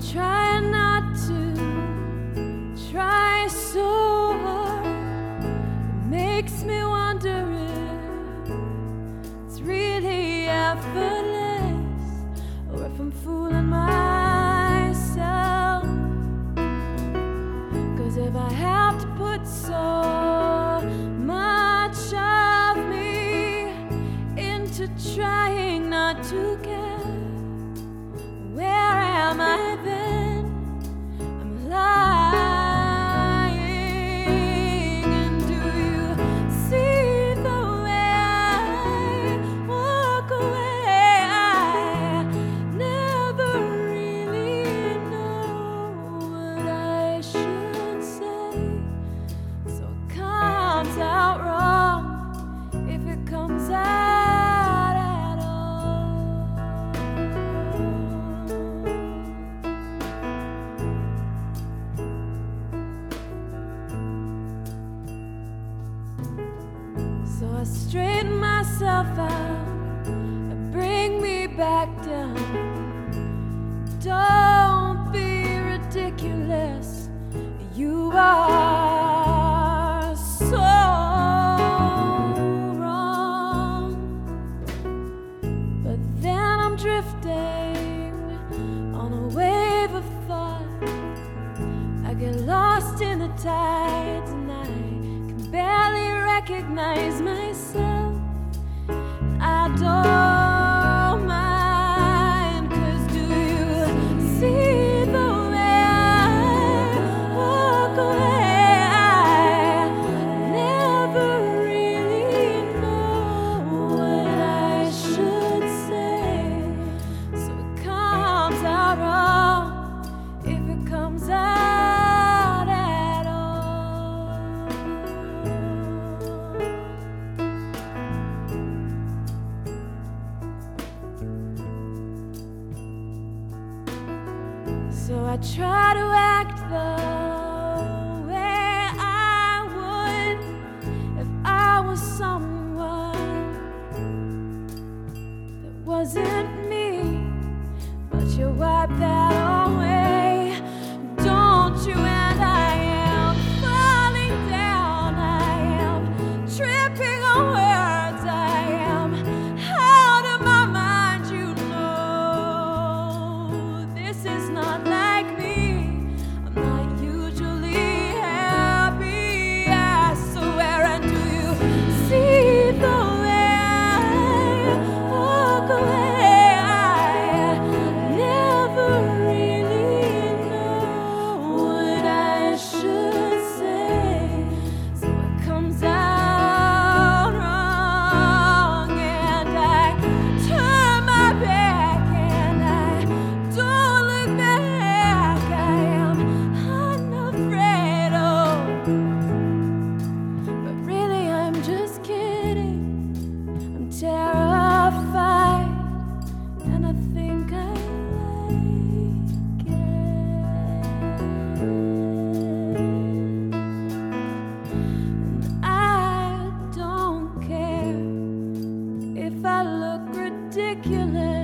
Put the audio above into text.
try not to try so hard. It makes me wonder if it's really effortless, or if I'm fooling myself. 'Cause if I have to put so much of me into trying not to care, where am I then? I'm lying. And do you see the way I walk away? I never really know what I should say, so it comes out wrong if it comes out at all. So I straighten myself out and bring me back down. Don't be ridiculous, you are so wrong. But then I'm drifting on a wave of thought. I get lost in the tides and I can barely recognize myself. I don't mind, 'cause do you see the way I walk away? I never really know what I should say, so it comes out wrong if it comes out at all. So I try to act the way I would if I was someone that wasn't me, but you wipe that away, don't you? And I am falling down, I am tripping on words, I am out of my mind. You know this is not like me. I'm not usually happy, I swear. And do you see the way I walk away? I never really know what I should say, so it comes out wrong. And I turn my back and I don't look back. I am unafraid, oh, but really I'm just kidding. I'm terrified and I think I like it. And I don't care if I look ridiculous.